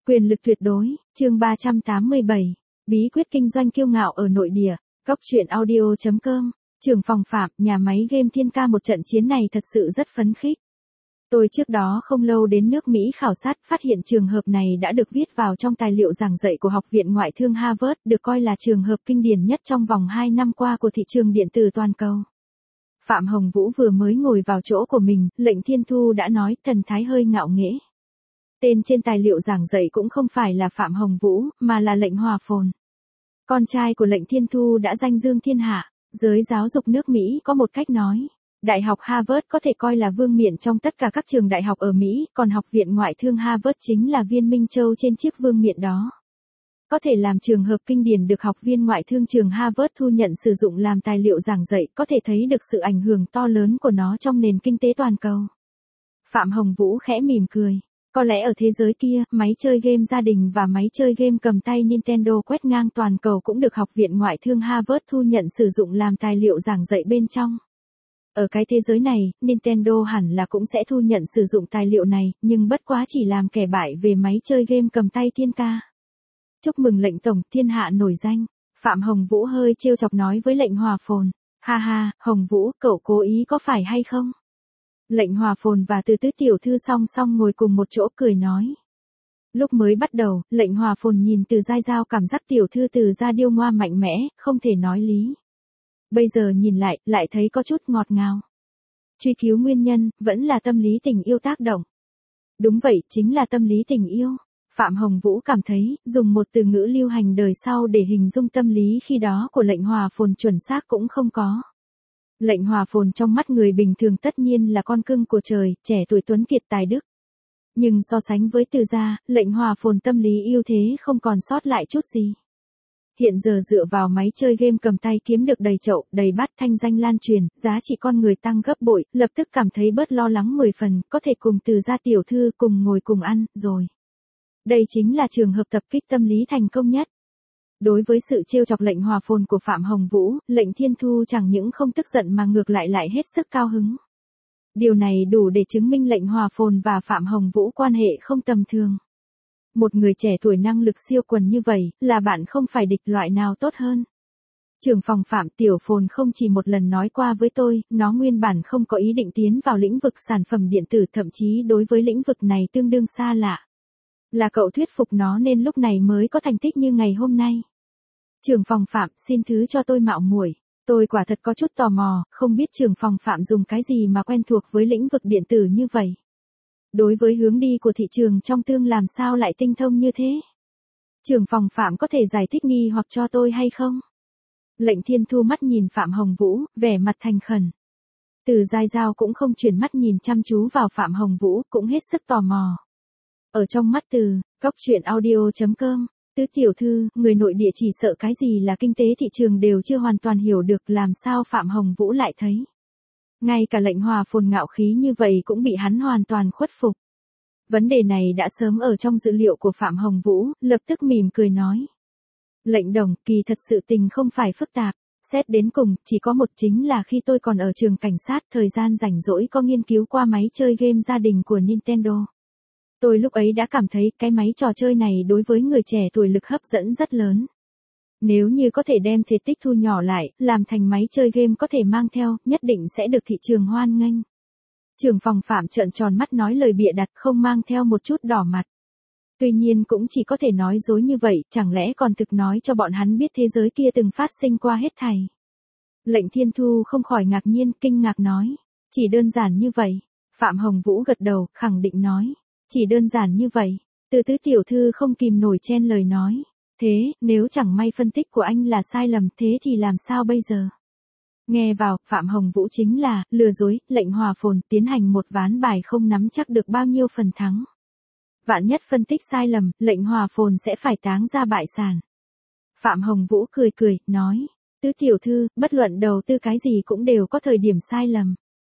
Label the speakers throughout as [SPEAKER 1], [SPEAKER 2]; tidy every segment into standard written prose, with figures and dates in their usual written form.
[SPEAKER 1] Quyền lực tuyệt đối, chương 387. Bí quyết kinh doanh kiêu ngạo ở nội địa, Cóc truyện audio.com. Trưởng phòng Phạm, nhà máy game Thiên Ca một trận chiến này thật sự rất phấn khích. Tôi trước đó không lâu đến nước Mỹ khảo sát, phát hiện trường hợp này đã được viết vào trong tài liệu giảng dạy của Học viện Ngoại thương Harvard, được coi là trường hợp kinh điển nhất trong vòng 2 năm qua của thị trường điện tử toàn cầu. Phạm Hồng Vũ vừa mới ngồi vào chỗ của mình, Lệnh Thiên Thu đã nói, thần thái hơi ngạo nghễ. Tên trên tài liệu giảng dạy cũng không phải là Phạm Hồng Vũ, mà là Lệnh Hòa Phồn. Con trai của Lệnh Thiên Thu đã danh dương thiên hạ. Giới giáo dục nước Mỹ có một cách nói, Đại học Harvard có thể coi là vương miện trong tất cả các trường đại học ở Mỹ, còn Học viện Ngoại thương Harvard chính là viên minh châu trên chiếc vương miện đó. Có thể làm trường hợp kinh điển được học viên ngoại thương trường Harvard thu nhận sử dụng làm tài liệu giảng dạy, có thể thấy được sự ảnh hưởng to lớn của nó trong nền kinh tế toàn cầu. Phạm Hồng Vũ khẽ mỉm cười. Có lẽ ở thế giới kia, máy chơi game gia đình và máy chơi game cầm tay Nintendo quét ngang toàn cầu cũng được Học viện Ngoại thương Harvard thu nhận sử dụng làm tài liệu giảng dạy bên trong. Ở cái thế giới này, Nintendo hẳn là cũng sẽ thu nhận sử dụng tài liệu này, nhưng bất quá chỉ làm kẻ bại về máy chơi game cầm tay Thiên Ca. Chúc mừng Lệnh Tổng, thiên hạ nổi danh. Phạm Hồng Vũ hơi trêu chọc nói với Lệnh Hòa Phồn. Ha ha, Hồng Vũ, cậu cố ý có phải hay không? Lệnh Hòa Phồn và Từ Tứ tiểu thư song song ngồi cùng một chỗ cười nói. Lúc mới bắt đầu, Lệnh Hòa Phồn nhìn Từ Giai Giao cảm giác tiểu thư Từ gia điêu ngoa mạnh mẽ, không thể nói lý. Bây giờ nhìn lại thấy có chút ngọt ngào. Truy cứu nguyên nhân, vẫn là tâm lý tình yêu tác động. Đúng vậy, chính là tâm lý tình yêu. Phạm Hồng Vũ cảm thấy, dùng một từ ngữ lưu hành đời sau để hình dung tâm lý khi đó của Lệnh Hòa Phồn chuẩn xác cũng không có. Lệnh Hòa Phồn trong mắt người bình thường tất nhiên là con cưng của trời, trẻ tuổi tuấn kiệt tài đức. Nhưng so sánh với Từ gia, Lệnh Hòa Phồn tâm lý yêu thế không còn sót lại chút gì. Hiện giờ dựa vào máy chơi game cầm tay kiếm được đầy chậu, đầy bát, thanh danh lan truyền, giá trị con người tăng gấp bội, lập tức cảm thấy bớt lo lắng 10 phần, có thể cùng Từ gia tiểu thư cùng ngồi cùng ăn, rồi. Đây chính là trường hợp tập kích tâm lý thành công nhất. Đối với sự trêu chọc Lệnh Hòa Phồn của Phạm Hồng Vũ, Lệnh Thiên Thu chẳng những không tức giận mà ngược lại hết sức cao hứng. Điều này đủ để chứng minh Lệnh Hòa Phồn và Phạm Hồng Vũ quan hệ không tầm thường. Một người trẻ tuổi năng lực siêu quần như vậy, là bạn không phải địch loại nào tốt hơn. Trưởng phòng Phạm, Tiểu Phồn không chỉ một lần nói qua với tôi, nó nguyên bản không có ý định tiến vào lĩnh vực sản phẩm điện tử, thậm chí đối với lĩnh vực này tương đương xa lạ. Là cậu thuyết phục nó nên lúc này mới có thành tích như ngày hôm nay. Trưởng phòng Phạm, xin thứ cho tôi mạo muội. Tôi quả thật có chút tò mò, không biết trưởng phòng Phạm dùng cái gì mà quen thuộc với lĩnh vực điện tử như vậy. Đối với hướng đi của thị trường trong tương làm sao lại tinh thông như thế? Trưởng phòng Phạm có thể giải thích nghi hoặc cho tôi hay không? Lệnh Thiên Thu mắt nhìn Phạm Hồng Vũ, vẻ mặt thành khẩn. Từ Giai Giao cũng không chuyển mắt nhìn chăm chú vào Phạm Hồng Vũ, cũng hết sức tò mò. Ở trong mắt Từ, Cóc truyện audio.com, Tứ tiểu thư, người nội địa chỉ sợ cái gì là kinh tế thị trường đều chưa hoàn toàn hiểu được, làm sao Phạm Hồng Vũ lại thấy. Ngay cả Lệnh Hòa Phồn ngạo khí như vậy cũng bị hắn hoàn toàn khuất phục. Vấn đề này đã sớm ở trong dữ liệu của Phạm Hồng Vũ, lập tức mỉm cười nói. Lệnh đồng, kỳ thật sự tình không phải phức tạp, xét đến cùng, chỉ có một, chính là khi tôi còn ở trường cảnh sát, thời gian rảnh rỗi có nghiên cứu qua máy chơi game gia đình của Nintendo. Tôi lúc ấy đã cảm thấy cái máy trò chơi này đối với người trẻ tuổi lực hấp dẫn rất lớn. Nếu như có thể đem thể tích thu nhỏ lại, làm thành máy chơi game có thể mang theo, nhất định sẽ được thị trường hoan nghênh. Trưởng phòng Phạm trợn tròn mắt nói lời bịa đặt, không mang theo một chút đỏ mặt. Tuy nhiên cũng chỉ có thể nói dối như vậy, chẳng lẽ còn thực nói cho bọn hắn biết thế giới kia từng phát sinh qua hết thảy. Lệnh Thiên Thu không khỏi ngạc nhiên, kinh ngạc nói. Chỉ đơn giản như vậy. Phạm Hồng Vũ gật đầu, khẳng định nói. Chỉ đơn giản như vậy. Từ Tứ tiểu thư không kìm nổi chen lời nói. Thế, nếu chẳng may phân tích của anh là sai lầm, thế thì làm sao bây giờ? Nghe vào, Phạm Hồng Vũ chính là, lừa dối, Lệnh Hòa Phồn tiến hành một ván bài không nắm chắc được bao nhiêu phần thắng. Vạn nhất phân tích sai lầm, Lệnh Hòa Phồn sẽ phải táng ra bại sản. Phạm Hồng Vũ cười, nói. Tứ tiểu thư, bất luận đầu tư cái gì cũng đều có thời điểm sai lầm.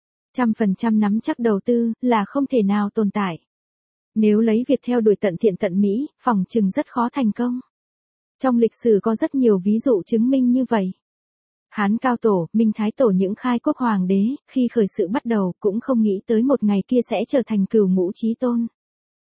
[SPEAKER 1] 100% nắm chắc đầu tư, là không thể nào tồn tại. Nếu lấy việc theo đuổi tận thiện tận mỹ, phỏng chừng rất khó thành công. Trong lịch sử có rất nhiều ví dụ chứng minh như vậy. Hán Cao Tổ, Minh Thái Tổ những khai quốc hoàng đế, khi khởi sự bắt đầu cũng không nghĩ tới một ngày kia sẽ trở thành cửu ngũ chí tôn.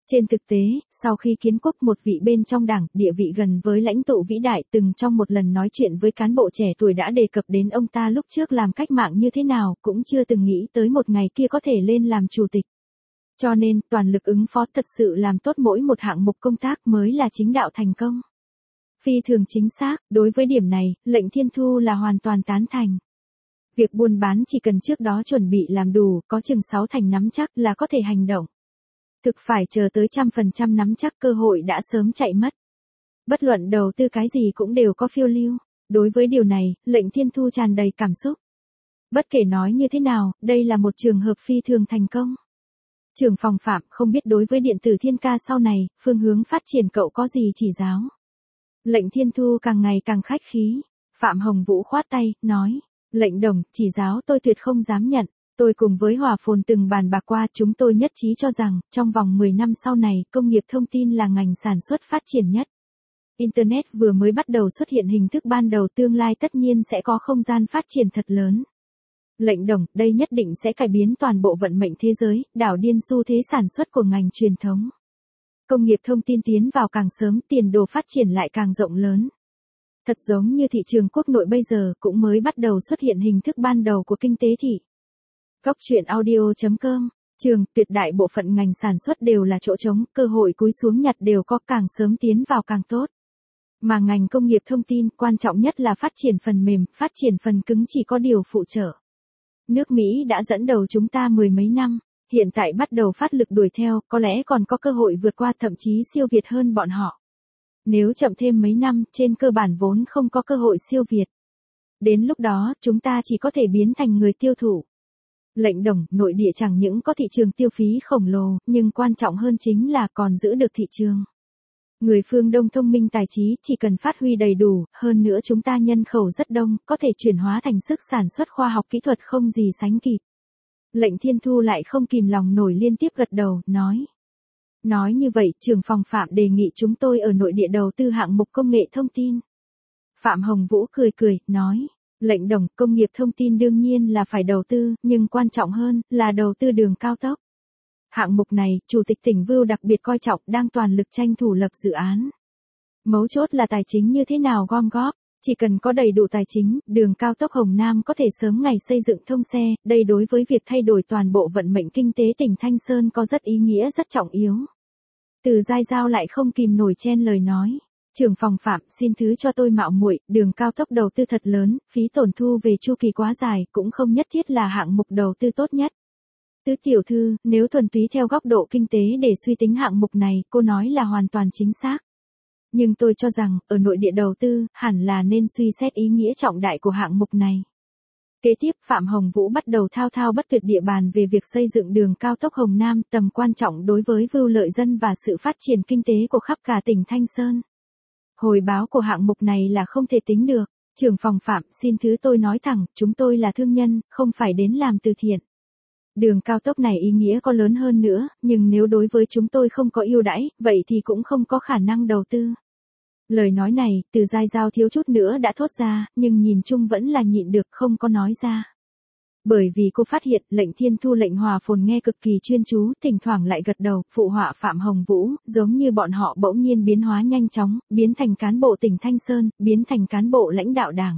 [SPEAKER 1] Trên thực tế, sau khi kiến quốc một vị bên trong đảng, địa vị gần với lãnh tụ vĩ đại từng trong một lần nói chuyện với cán bộ trẻ tuổi đã đề cập đến ông ta lúc trước làm cách mạng như thế nào, cũng chưa từng nghĩ tới một ngày kia có thể lên làm chủ tịch. Cho nên, toàn lực ứng phó thật sự làm tốt mỗi một hạng mục công tác mới là chính đạo thành công. Phi thường chính xác, đối với điểm này, Lệnh Thiên Thu là hoàn toàn tán thành. Việc buôn bán chỉ cần trước đó chuẩn bị làm đủ, có chừng 6 thành nắm chắc là có thể hành động. Thực phải chờ tới 100% nắm chắc cơ hội đã sớm chạy mất. Bất luận đầu tư cái gì cũng đều có phiêu lưu. Đối với điều này, Lệnh Thiên Thu tràn đầy cảm xúc. Bất kể nói như thế nào, đây là một trường hợp phi thường thành công. Trưởng phòng Phạm không biết đối với điện tử Thiên Ca sau này, phương hướng phát triển cậu có gì chỉ giáo. Lệnh Thiên Thu càng ngày càng khách khí. Phạm Hồng Vũ khoát tay, nói. Lệnh đồng, chỉ giáo tôi tuyệt không dám nhận. Tôi cùng với Hòa Phồn từng bàn bạc qua, chúng tôi nhất trí cho rằng, trong vòng 10 năm sau này, công nghiệp thông tin là ngành sản xuất phát triển nhất. Internet vừa mới bắt đầu xuất hiện hình thức ban đầu, tương lai tất nhiên sẽ có không gian phát triển thật lớn. Lệnh đồng, đây nhất định sẽ cải biến toàn bộ vận mệnh thế giới, đảo điên xu thế sản xuất của ngành truyền thống. Công nghiệp thông tin tiến vào càng sớm, tiền đồ phát triển lại càng rộng lớn. Thật giống như thị trường quốc nội bây giờ cũng mới bắt đầu xuất hiện hình thức ban đầu của kinh tế thị. Góc truyện audio.com, tuyệt đại bộ phận ngành sản xuất đều là chỗ trống, cơ hội cúi xuống nhặt đều có, càng sớm tiến vào càng tốt. Mà ngành công nghiệp thông tin, quan trọng nhất là phát triển phần mềm, phát triển phần cứng chỉ có điều phụ trợ. Nước Mỹ đã dẫn đầu chúng ta 10 mấy năm, hiện tại bắt đầu phát lực đuổi theo, có lẽ còn có cơ hội vượt qua, thậm chí siêu việt hơn bọn họ. Nếu chậm thêm mấy năm, trên cơ bản vốn không có cơ hội siêu việt. Đến lúc đó, chúng ta chỉ có thể biến thành người tiêu thụ. Lệnh đồng, nội địa chẳng những có thị trường tiêu phí khổng lồ, nhưng quan trọng hơn chính là còn giữ được thị trường. Người phương Đông thông minh tài trí, chỉ cần phát huy đầy đủ, hơn nữa chúng ta nhân khẩu rất đông, có thể chuyển hóa thành sức sản xuất khoa học kỹ thuật không gì sánh kịp. Lệnh Thiên Thu lại không kìm lòng nổi liên tiếp gật đầu, nói. Nói như vậy, trưởng phòng Phạm đề nghị chúng tôi ở nội địa đầu tư hạng mục công nghệ thông tin. Phạm Hồng Vũ cười, nói. Lệnh đồng, công nghiệp thông tin đương nhiên là phải đầu tư, nhưng quan trọng hơn là đầu tư đường cao tốc. Hạng mục này, Chủ tịch tỉnh Vưu đặc biệt coi trọng, đang toàn lực tranh thủ lập dự án. Mấu chốt là tài chính như thế nào gom góp, chỉ cần có đầy đủ tài chính, đường cao tốc Hồng Nam có thể sớm ngày xây dựng thông xe, đây đối với việc thay đổi toàn bộ vận mệnh kinh tế tỉnh Thanh Sơn có rất ý nghĩa rất trọng yếu. Từ Giai Giao lại không kìm nổi chen lời nói. Trưởng phòng Phạm, xin thứ cho tôi mạo muội, đường cao tốc đầu tư thật lớn, phí tổn thu về chu kỳ quá dài, cũng không nhất thiết là hạng mục đầu tư tốt nhất. Tứ tiểu thư, nếu thuần túy theo góc độ kinh tế để suy tính hạng mục này, cô nói là hoàn toàn chính xác. Nhưng tôi cho rằng, ở nội địa đầu tư, hẳn là nên suy xét ý nghĩa trọng đại của hạng mục này. Kế tiếp, Phạm Hồng Vũ bắt đầu thao thao bất tuyệt địa bàn về việc xây dựng đường cao tốc Hồng Nam, tầm quan trọng đối với Vưu lợi dân và sự phát triển kinh tế của khắp cả tỉnh Thanh Sơn. Hồi báo của hạng mục này là không thể tính được. Trưởng phòng Phạm, xin thứ tôi nói thẳng, chúng tôi là thương nhân, không phải đến làm từ thiện. Đường cao tốc này ý nghĩa có lớn hơn nữa, nhưng nếu đối với chúng tôi không có ưu đãi, vậy thì cũng không có khả năng đầu tư. Lời nói này, Từ Giai Giao thiếu chút nữa đã thốt ra, nhưng nhìn chung vẫn là nhịn được, không có nói ra. Bởi vì cô phát hiện, Lệnh Thiên Thu Lệnh Hòa Phồn nghe cực kỳ chuyên chú, thỉnh thoảng lại gật đầu, phụ họa Phạm Hồng Vũ, giống như bọn họ bỗng nhiên biến hóa nhanh chóng, biến thành cán bộ tỉnh Thanh Sơn, biến thành cán bộ lãnh đạo đảng.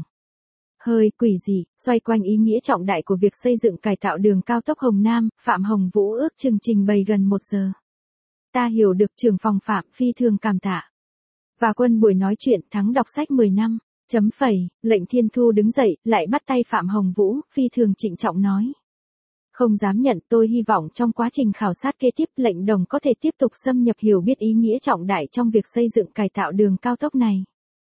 [SPEAKER 1] Hơi quỷ dị, xoay quanh ý nghĩa trọng đại của việc xây dựng cải tạo đường cao tốc Hồng Nam, Phạm Hồng Vũ ước chừng trình bày gần 1 giờ. Ta hiểu được, trưởng phòng Phạm, phi thường cảm tạ. Và quân buổi nói chuyện thắng đọc sách 10 năm. Lệnh Thiên Thu đứng dậy, lại bắt tay Phạm Hồng Vũ, phi thường trịnh trọng nói. Không dám nhận, tôi hy vọng trong quá trình khảo sát kế tiếp, lệnh đồng có thể tiếp tục xâm nhập hiểu biết ý nghĩa trọng đại trong việc xây dựng cải tạo đường cao tốc này.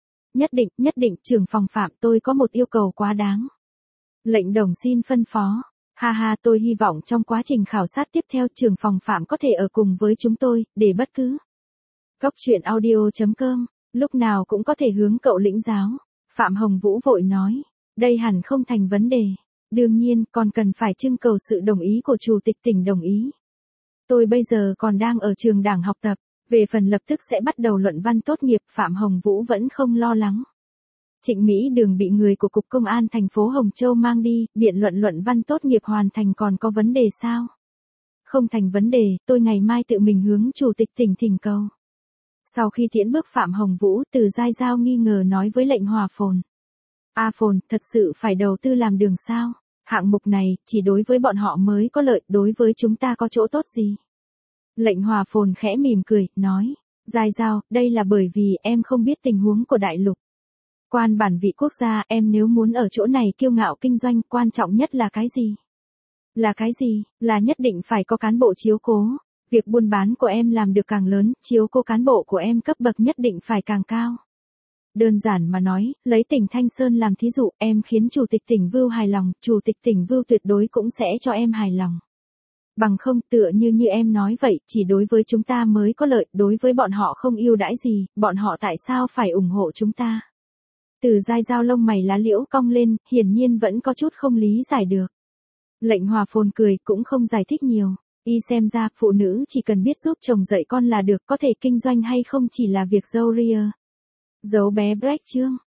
[SPEAKER 1] Nhất định, trưởng phòng Phạm, tôi có một yêu cầu quá đáng. Lệnh đồng xin phân phó. Ha, tôi hy vọng trong quá trình khảo sát tiếp theo, trưởng phòng Phạm có thể ở cùng với chúng tôi, để bất cứ. Góc truyện audio.com, lúc nào cũng có thể hướng cậu lĩnh giáo. Phạm Hồng Vũ vội nói, đây hẳn không thành vấn đề. Đương nhiên, còn cần phải trưng cầu sự đồng ý của Chủ tịch tỉnh đồng ý. Tôi bây giờ còn đang ở trường đảng học tập, về phần lập tức sẽ bắt đầu luận văn tốt nghiệp, Phạm Hồng Vũ vẫn không lo lắng. Trịnh Mỹ Đường bị người của Cục Công an thành phố Hồng Châu mang đi, biện luận văn tốt nghiệp hoàn thành còn có vấn đề sao? Không thành vấn đề, tôi ngày mai tự mình hướng chủ tịch tỉnh thỉnh cầu. Sau khi tiễn bước Phạm Hồng Vũ, Từ Giai Giao nghi ngờ nói với lệnh Hòa Phồn. A Phồn, thật sự phải đầu tư làm đường sao? Hạng mục này, chỉ đối với bọn họ mới có lợi, đối với chúng ta có chỗ tốt gì? Lệnh Hòa Phồn khẽ mỉm cười, nói. Giai Giao, đây là bởi vì em không biết tình huống của đại lục. Quan bản vị quốc gia, em nếu muốn ở chỗ này kiêu ngạo kinh doanh, quan trọng nhất là cái gì? Là cái gì? Là nhất định phải có cán bộ chiếu cố. Việc buôn bán của em làm được càng lớn, chiếu cố cán bộ của em cấp bậc nhất định phải càng cao. Đơn giản mà nói, lấy tỉnh Thanh Sơn làm thí dụ, em khiến chủ tịch tỉnh Vưu hài lòng, chủ tịch tỉnh Vưu tuyệt đối cũng sẽ cho em hài lòng. Bằng không, tựa như em nói vậy, chỉ đối với chúng ta mới có lợi, đối với bọn họ không ưu đãi gì, bọn họ tại sao phải ủng hộ chúng ta? Từ Giai Giao lông mày lá liễu cong lên, hiển nhiên vẫn có chút không lý giải được. Lệnh Hòa Phồn cười, cũng không giải thích nhiều. Y xem ra, phụ nữ chỉ cần biết giúp chồng dạy con là được, có thể kinh doanh hay không chỉ là việc dâu ria. Dấu bé Brecht chương.